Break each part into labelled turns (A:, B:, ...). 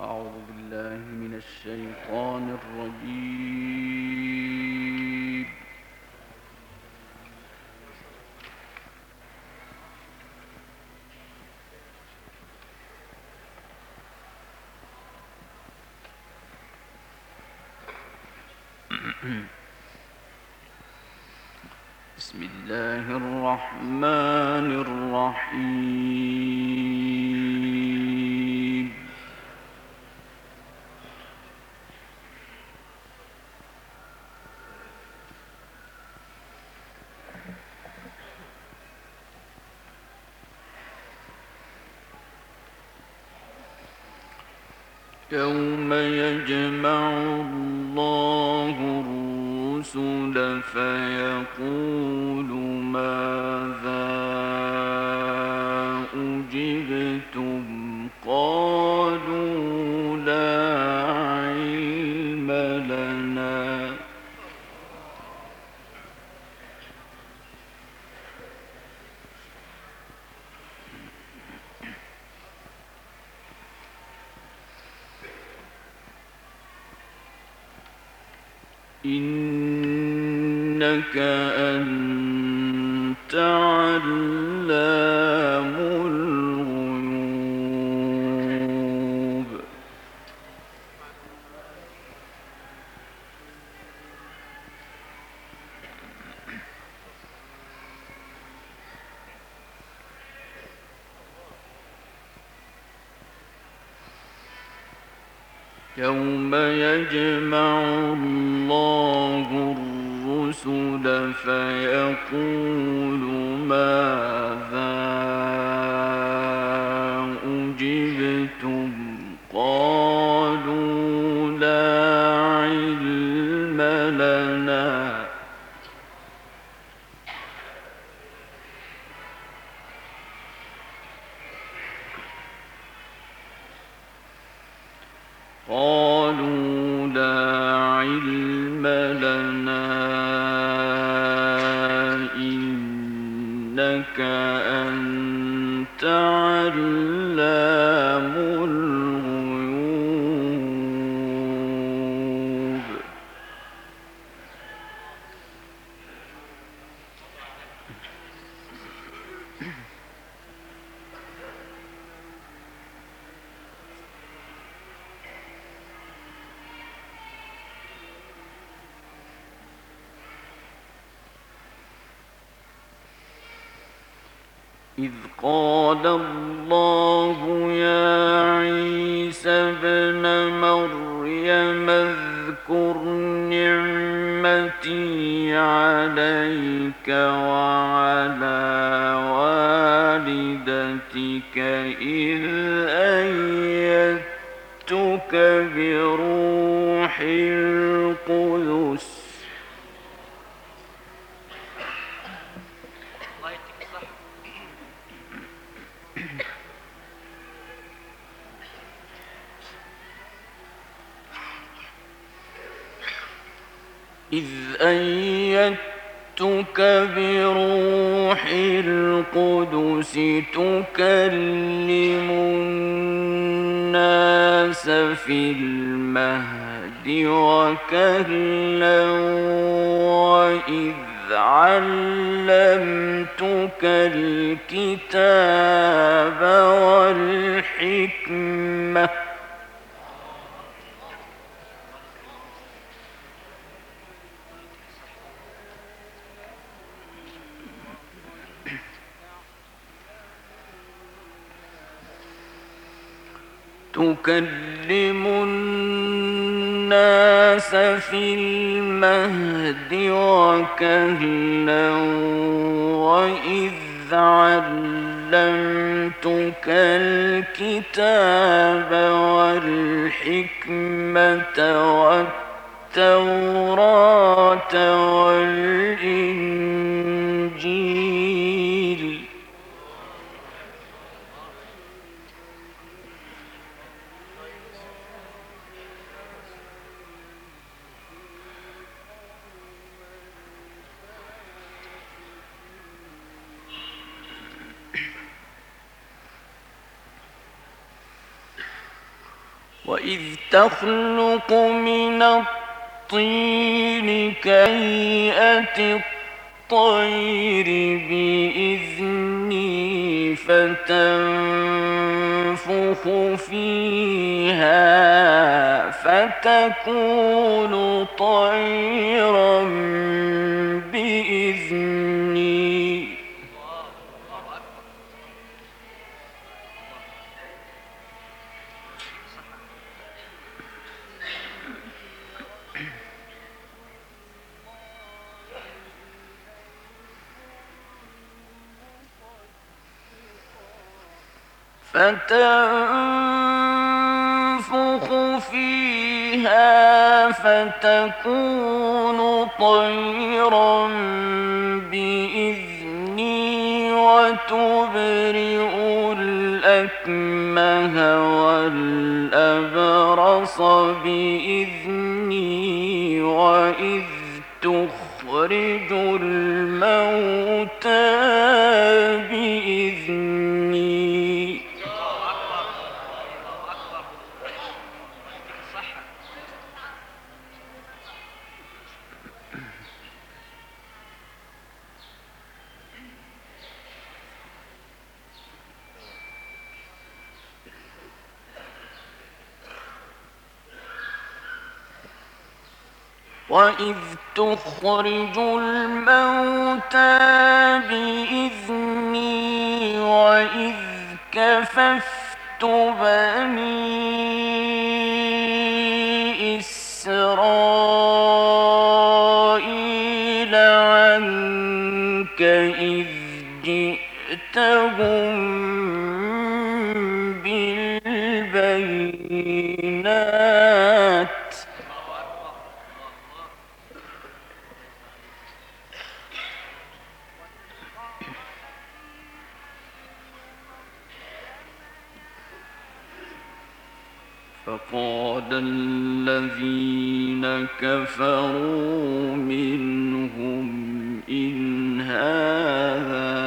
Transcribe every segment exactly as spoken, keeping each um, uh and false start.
A: أعوذ بالله من الشيطان الرجيم. بسم الله الرحمن الرحيم. يوم يجمع الله الرسل فيقول ماذا أجبتم قالوا لا علم لنا إنك أنت علام الغيوب. يوم يجمع الله الرسل فيقول ماذا أجبتم قالوا لا علم لنا قالوا لا علم لنا إنك أنت علام الغيوب. إذ قال الله يا عيسى ابن مريم اذكر نعمتي عليك وعلى والدتك إذ أيدتك بروح القدس إذ أيدتك بروح القدس تكلم الناس في المهد وكهلا وإذ علمتك الكتاب والحكمة تكلم الناس في المهد وكهلا وإذ علمتك الكتاب والحكمة والتوراة والإنجيل وإذ تخلق من الطين كهيئة الطير بإذني فتنفخ فيها فتكون طيرا بإذني. فتنفخ فيها فتكون طيرا بإذني وتبرئ الأكمه والأبرص بإذني وإذ تخرج الموتى بإذني. وإذ تخرج الموتى بإذني وإذ كففت بني إسرائيل عنك إذ جئتهم بالبينات فقال الذين كفروا منهم إن هذا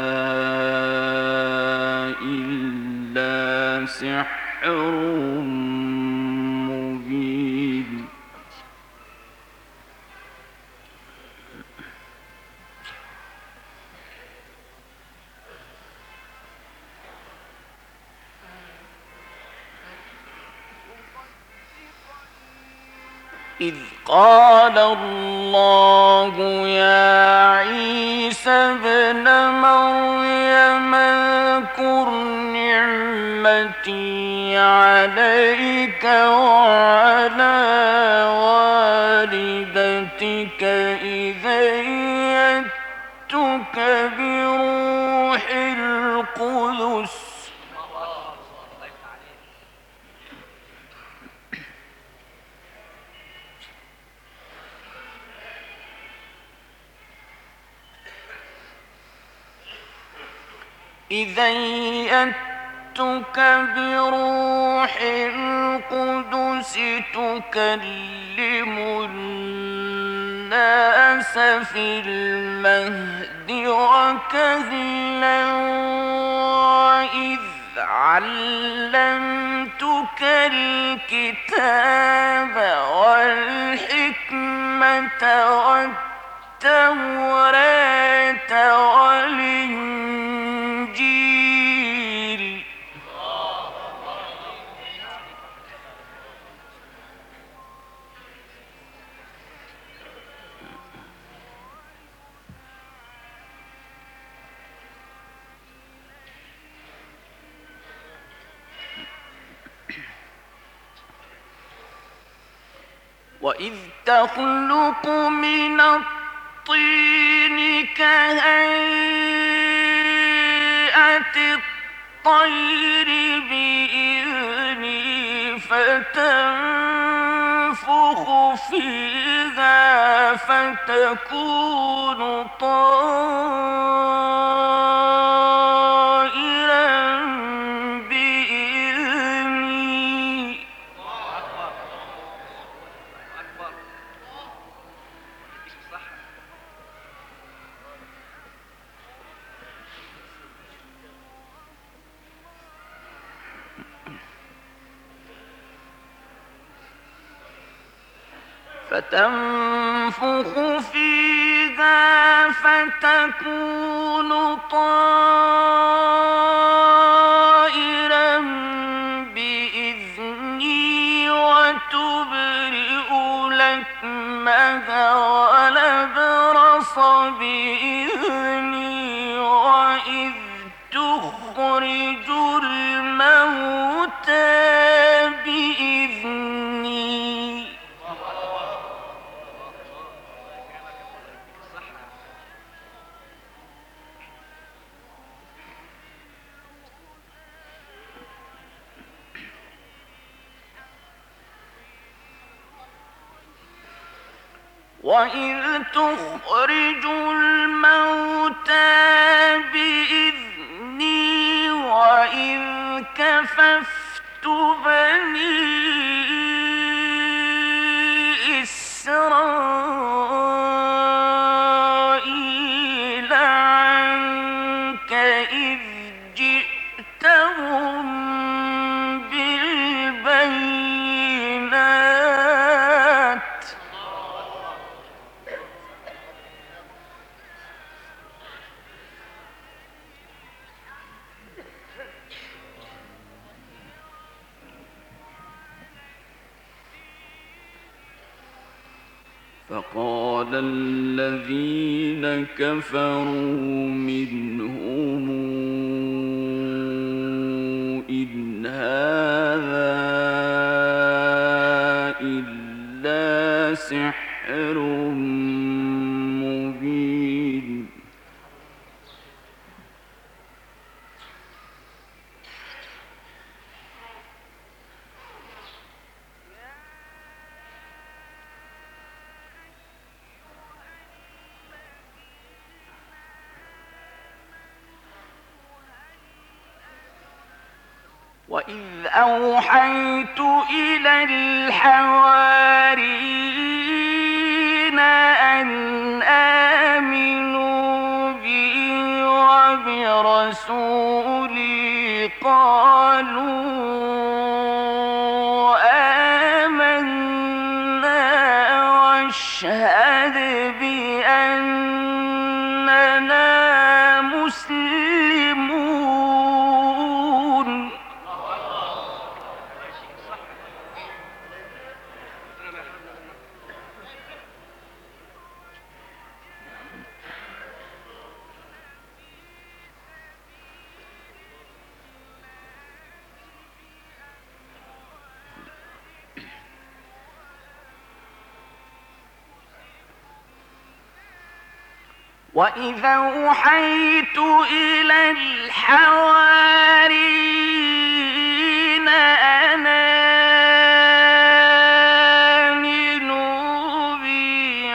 A: إلا سحر مبين. إذ قال الله يا عيسى ابن مريم اذكر نعمتي عليك وعلى والدتك إذ أيدتك بروح القدس إذ أيدتك بروح القدس تكلم الناس في المهد وكهلا وإذ علمتك الكتاب والحكمة والتوراة والإنجيل. وإذ تخلق من الطين كهيئة الطير بإذني فتنفخ فيها فتكون طائرا بإذني. فتنفخ فيها فتكون طائرا بإذني وتبرئ لكمها ولبرص بإذني وإذ تخرج الموتى بإذني وإذ تخرج الموتى بإذني وإذ كففت بني إسرائيل عنك إذ جئتهم بالبينات فقال الذين كفروا منهم إن هذا إلا سحر مبين وإذ أوحيت إلى الحواريين أن آمنوا بي وبرسولي قالوا آمنا واشهد بأننا مسلمون وإذا أوحيت إلى الحواريين أن آمنوا بي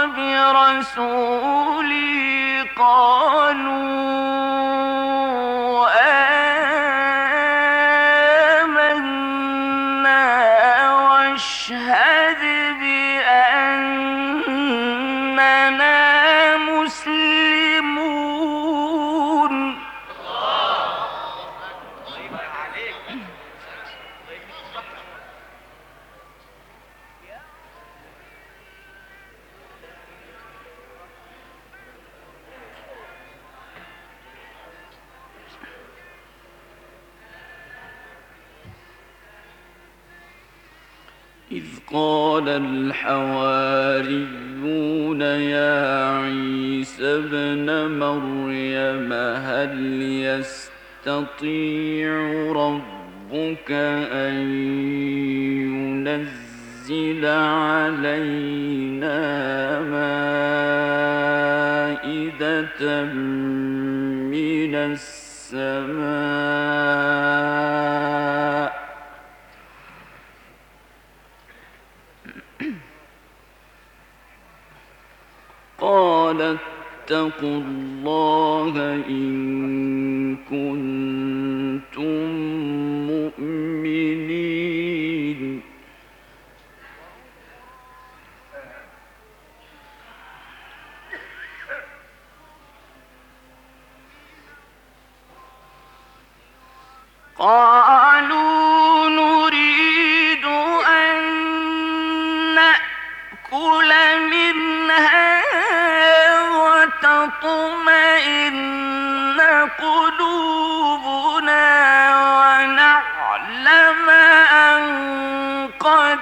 A: وبرسولي قالوا آمنا واشهد بأننا مسلمون إذ قال الحواريون يا عيسى ابن مريم هل يستطيع ربك أن ينزل علينا مائدة من السماء قال اتقوا الله إن كنتم مؤمنين قالوا نريد أن نأكل قد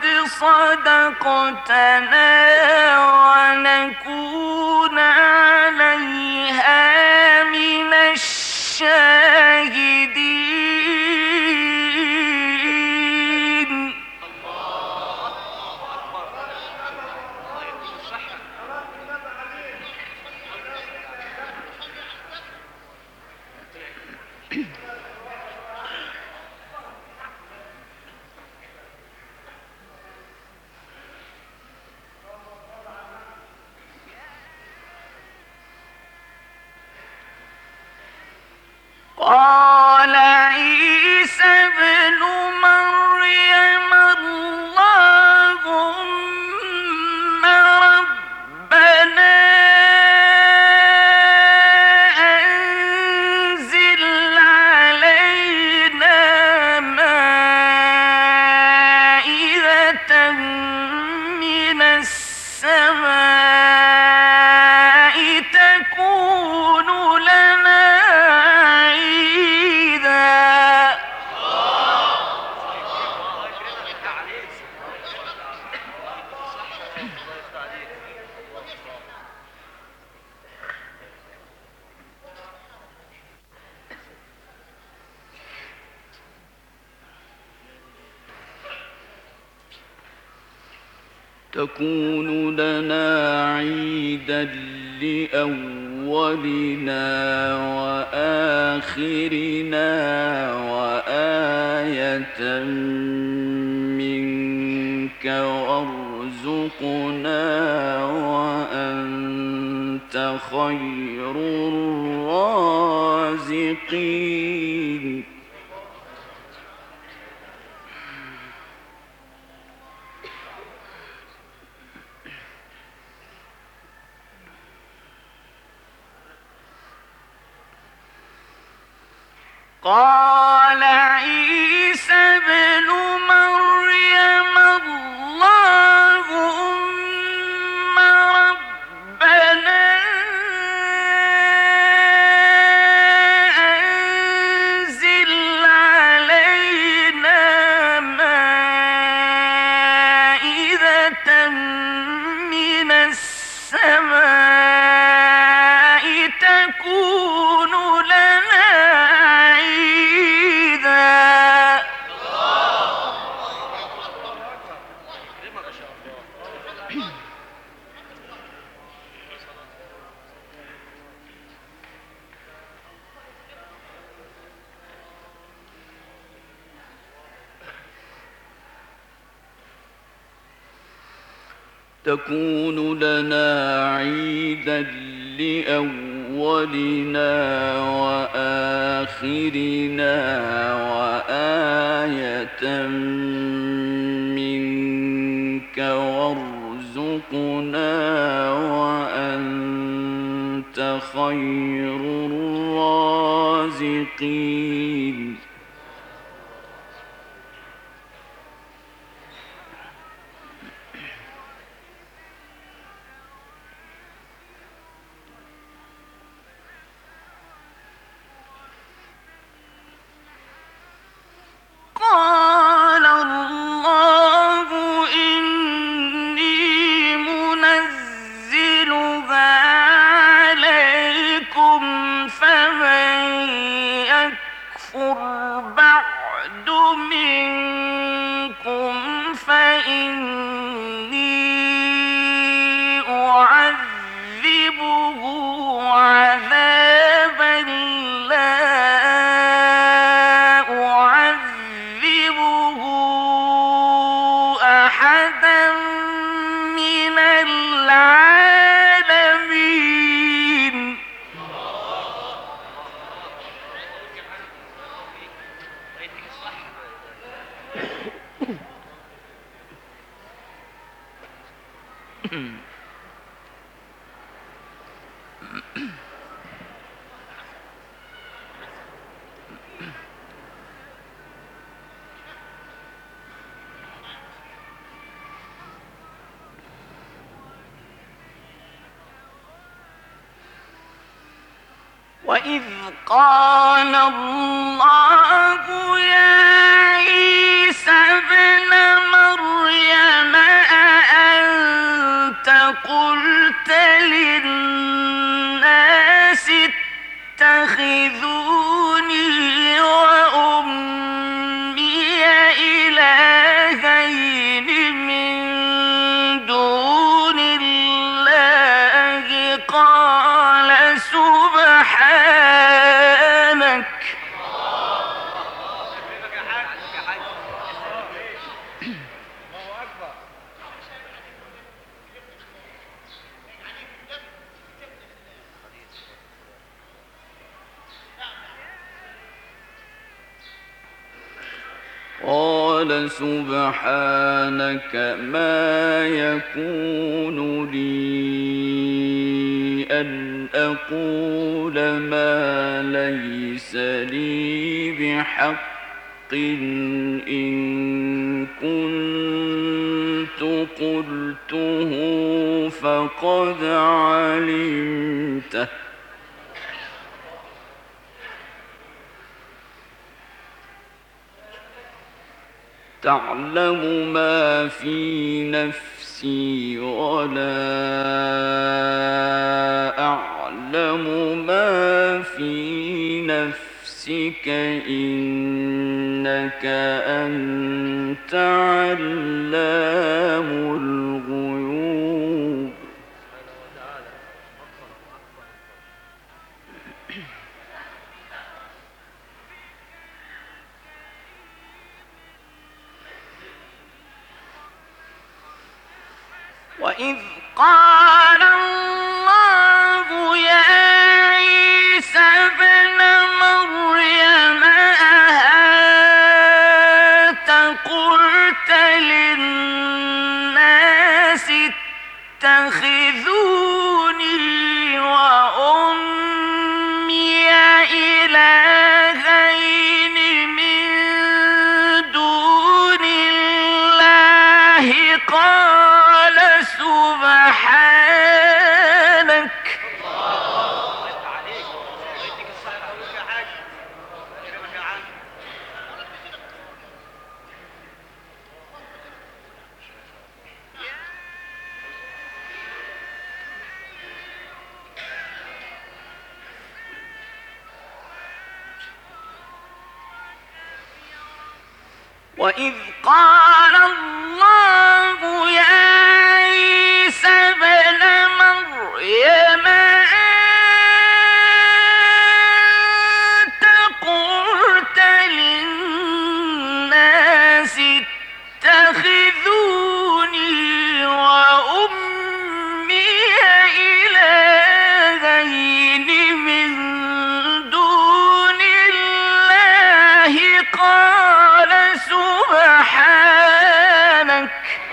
A: صدقتنا ونكون عليها من الشاهدين. قال عيسى ابن مريم اللهم ربنا أنزل علينا مائدة من السماء تكون لنا تكون لنا عيدا لأولنا وآخرنا وآية منك وارزقنا وأنت خير الرازقين. قال عيسى ابن مريم اللهم ربنا أنزل علينا مائدة من السماء تكون لنا تكون لنا عيدا لأولنا وآخرنا وآية منك وارزقنا وأنت خير الرازقين. قال الله إني منزلها عليكم فمن يكفر بعد منكم فإني أعذبه عذابا لا أحدا من العالمين. وإذ قال الله يا عيسى ابن مريم للناس اتخذوني وأمي إلهين من دون الله قال سبحانك قال سبحانك ما يكون لي أن أقول ما ليس لي بحق إن كنت قلته فقد علمته تعلم ما في نفسي ولا أعلم ما في نفسك إنك أنت علام الغيوب وإذ قال الله يا عيسى ابن مريم أأنت قلت للناس اتخذوني وأمي إلهين من دون الله قال سبحانك وإذ قال الله يا عيسى ابن مريم أنت قلت للناس اتخذوني وأمي إلهين من دون الله قال سبحانك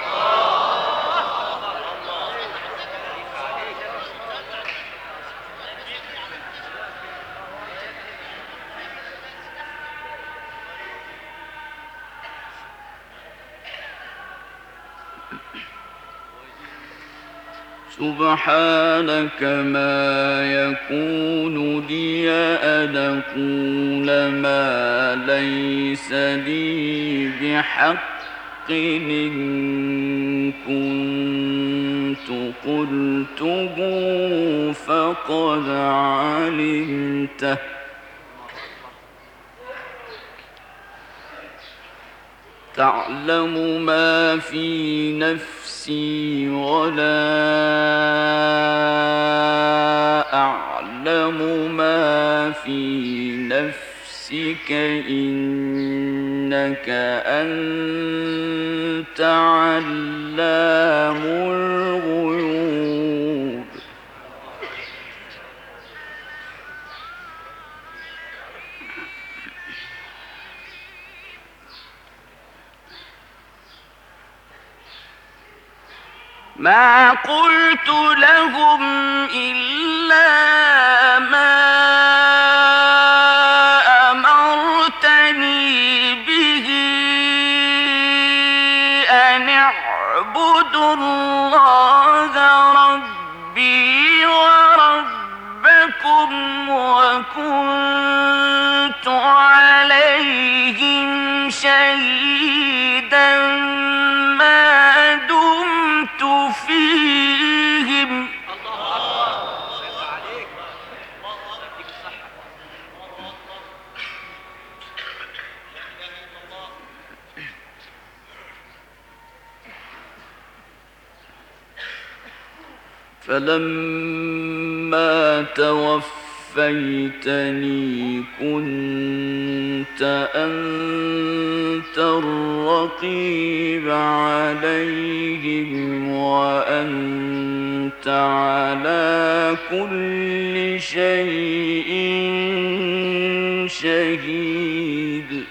A: سبحانك ما يكون لي أن أقول ما ليس لي بحق إن كنت قلته فقد علمته تعلم ما في نفسي ولا أعلم ما في نفسك إنك أنت علام الغيوب ما قلت لهم إلا ما أمرتني به أن اعبدوا الله ربي وربكم وكنت عليهم شهيدا ما دمت فيهم
B: فلما توفيتني كنت أنت الرقيب عليهم وأنت على كل شيء شهيد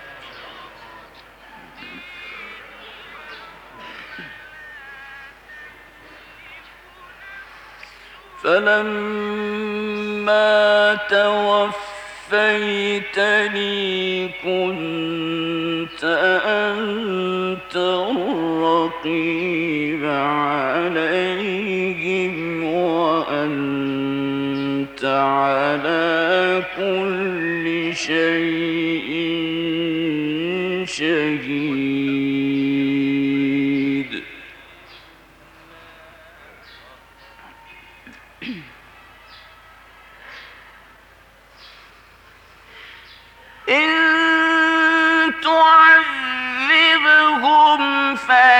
B: فلما توفيتني كنت أنت الرقيب عليهم وأنت على كل شيء شهيد
A: إن تعذبهم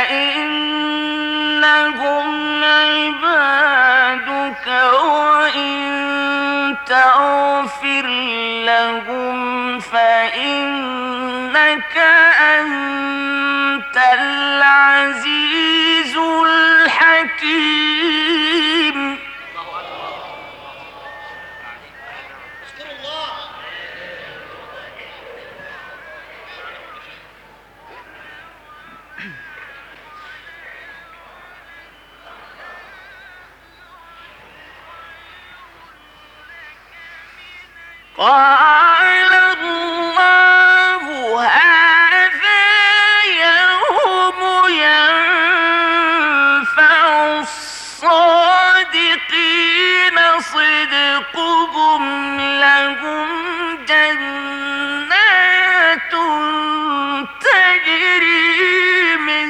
A: فإنهم عبادك وإن تغفر لهم فإنك أنت العزيز الحكيم. قال الله هذا يوم ينفع الصادقين صدقهم لهم جنات تجري من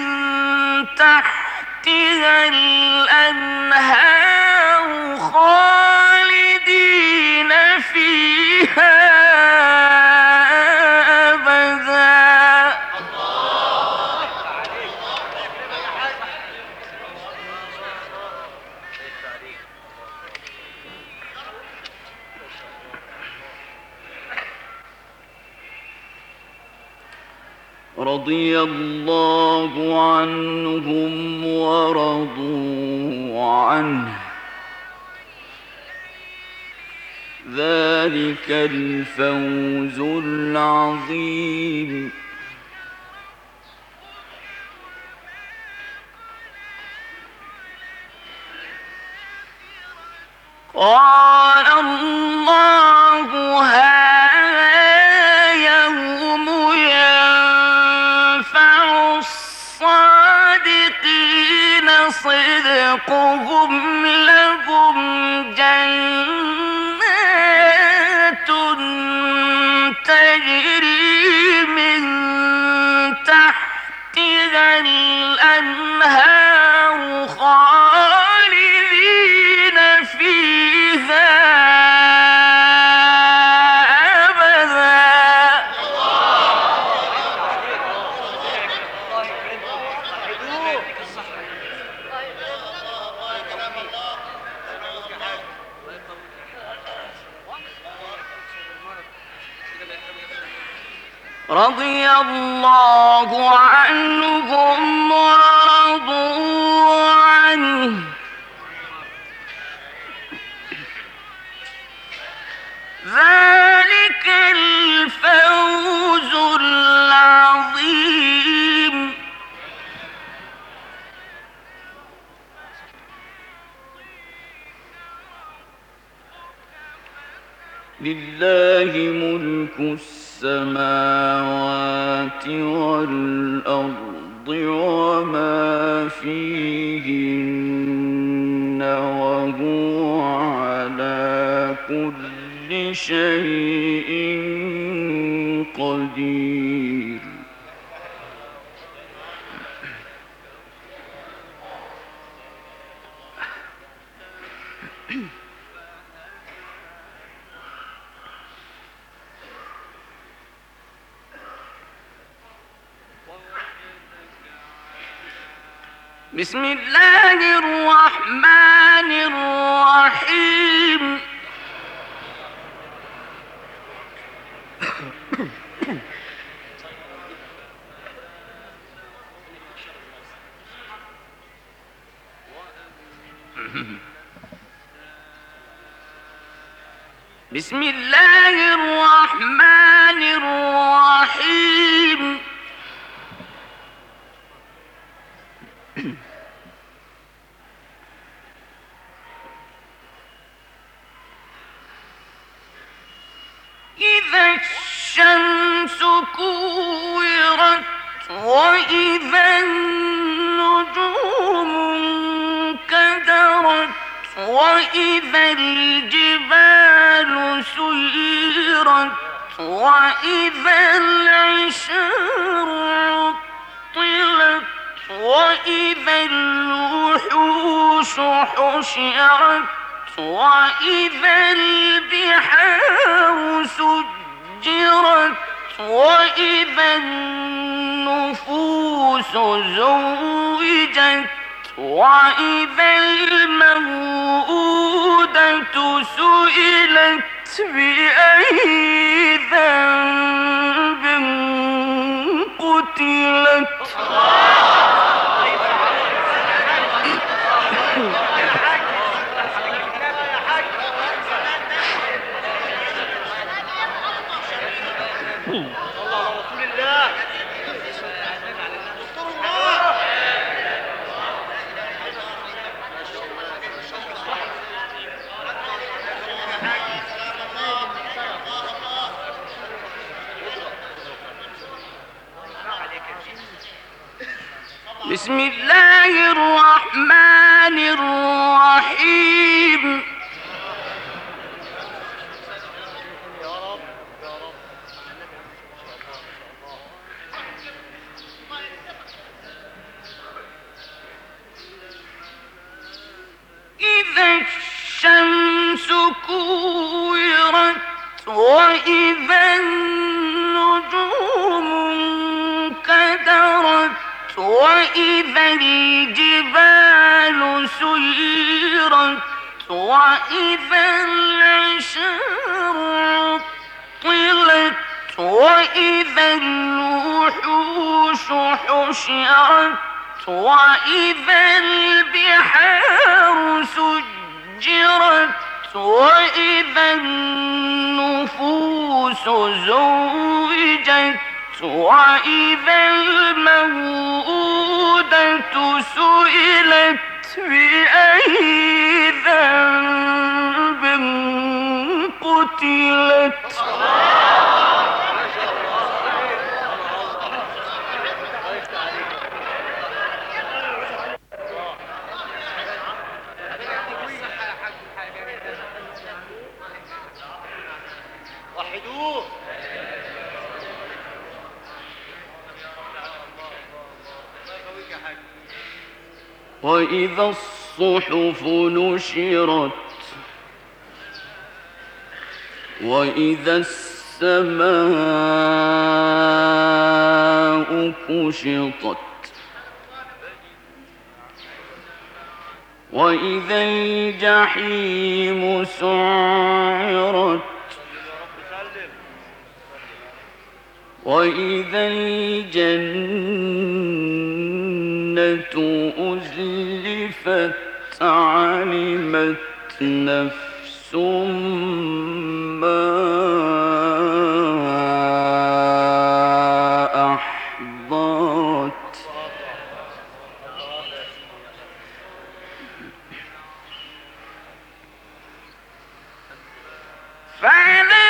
A: تحتها الأنهار خالدين فيها أبدا.
B: رضي الله عنهم ورضوا عنه ذلك الفوز العظيم.
A: قال الله هذا يوم ينفع الصادقين صدقهم لهم جنات تجري من تحتها الأنهار خالدين فيها أبدا. رضي الله عنهم ورضوا عنه ذلك الفوز العظيم.
B: لله ملك السماوات والأرض وما فيهن وهو على كل شيء قدير.
A: بسم الله الرحمن الرحيم بسم الله الرحمن الرحيم إذا الشمس كورت وإذا النجوم انكدرت وإذا الجبال سيرت وإذا العشار عطلت وإذا الوحوش حشرت وإذا البحار سجرت وإذا النفوس زوجت وإذا الموءودة سئلت بأي ذنب قتلت بسم الله الرحمن الرحيم إذا الشمس كورت وإذا النجوم انكدرت وإذا الجبال سيرت وإذا العشار عطلت وإذا الوحوش حشرت وإذا البحار سجرت وإذا النفوس زوجت وإذا الموءودة سئلت بأي ذنب قتلت
C: وحدوه
B: وإذا الصحف نشرت وإذا السماء كشطت وإذا الجحيم سعرت وإذا الجنة أزلفت علمت نفس ما أحضرت
A: فلا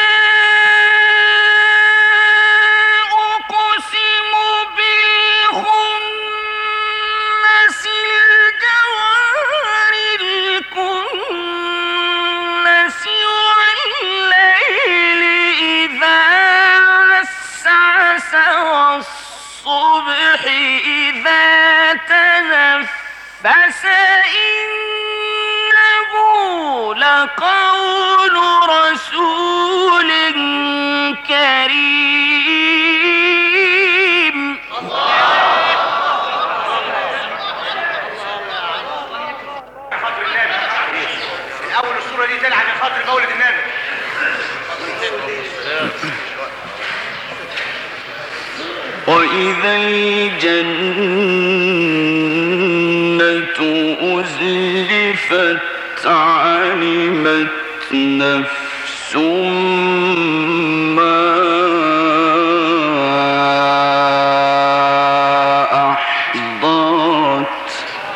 A: والصبح إذا تنفس إنه لقول رسول كريم
B: وإذا الجنة أزلفت علمت نفس ما أحضرت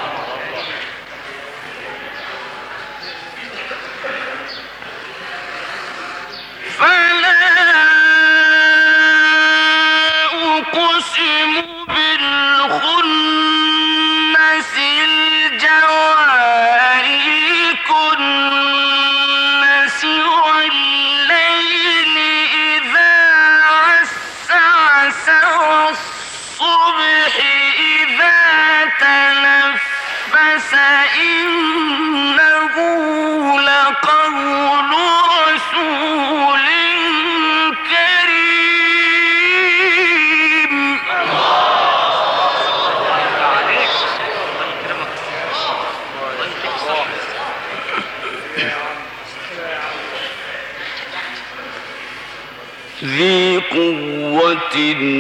A: فلا أقسم بالخنس الجوار الكنس والليل إذا عسعس والصبح إذا تنفس إنه لقول رسول كريم.
B: ذي قوة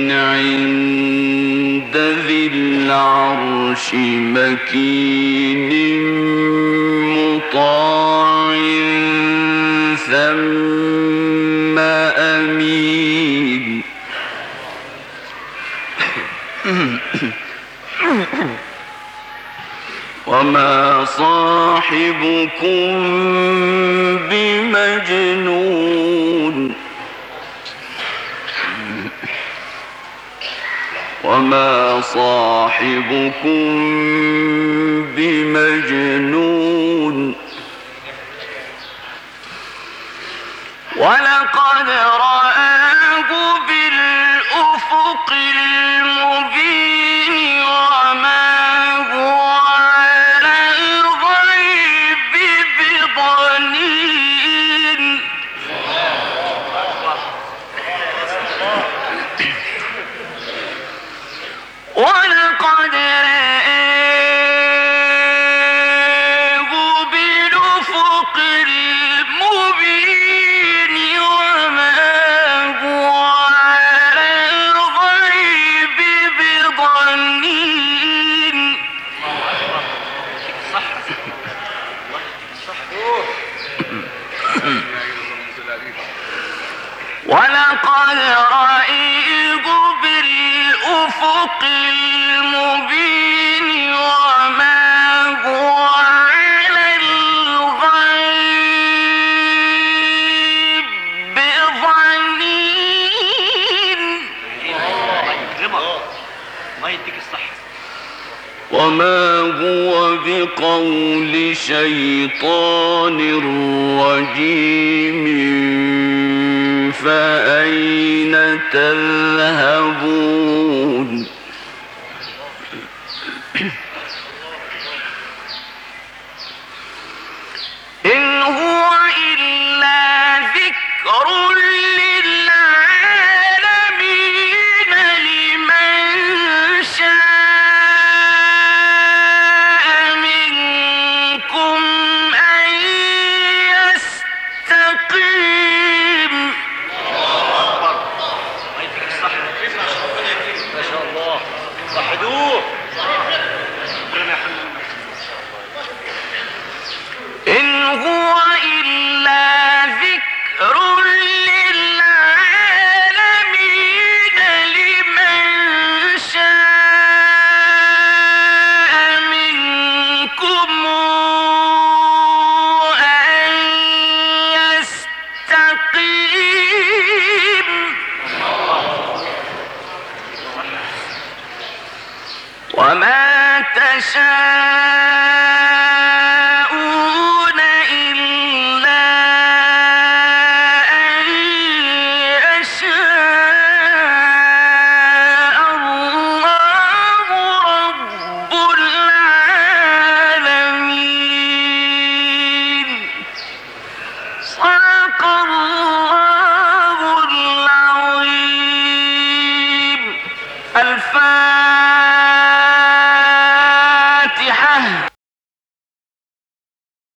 B: عند ذي العرش مكين مطاع ثم أمين. وما صاحبكم بمجنون وما صاحبكم بمجنون
A: ولقد رآه بالأفق المبين وما هو على الغيب بضنين. ولقد رآه بالأفق المبين وما هو على الغيب بضنين. ولقد رآه بالأفق المبين وما هو على الغيب بضنين.
B: وما هو بقول شيطان رجيم فأين تذهبون
A: إن هو إلا ذكر للعالمين لمن شاء منكم أن يستقيم.
C: ما شاء الله وحدوه.
A: إن هو إلا ذكر للعالمين لمن شاء منكم أن يستقيم. وما تشاء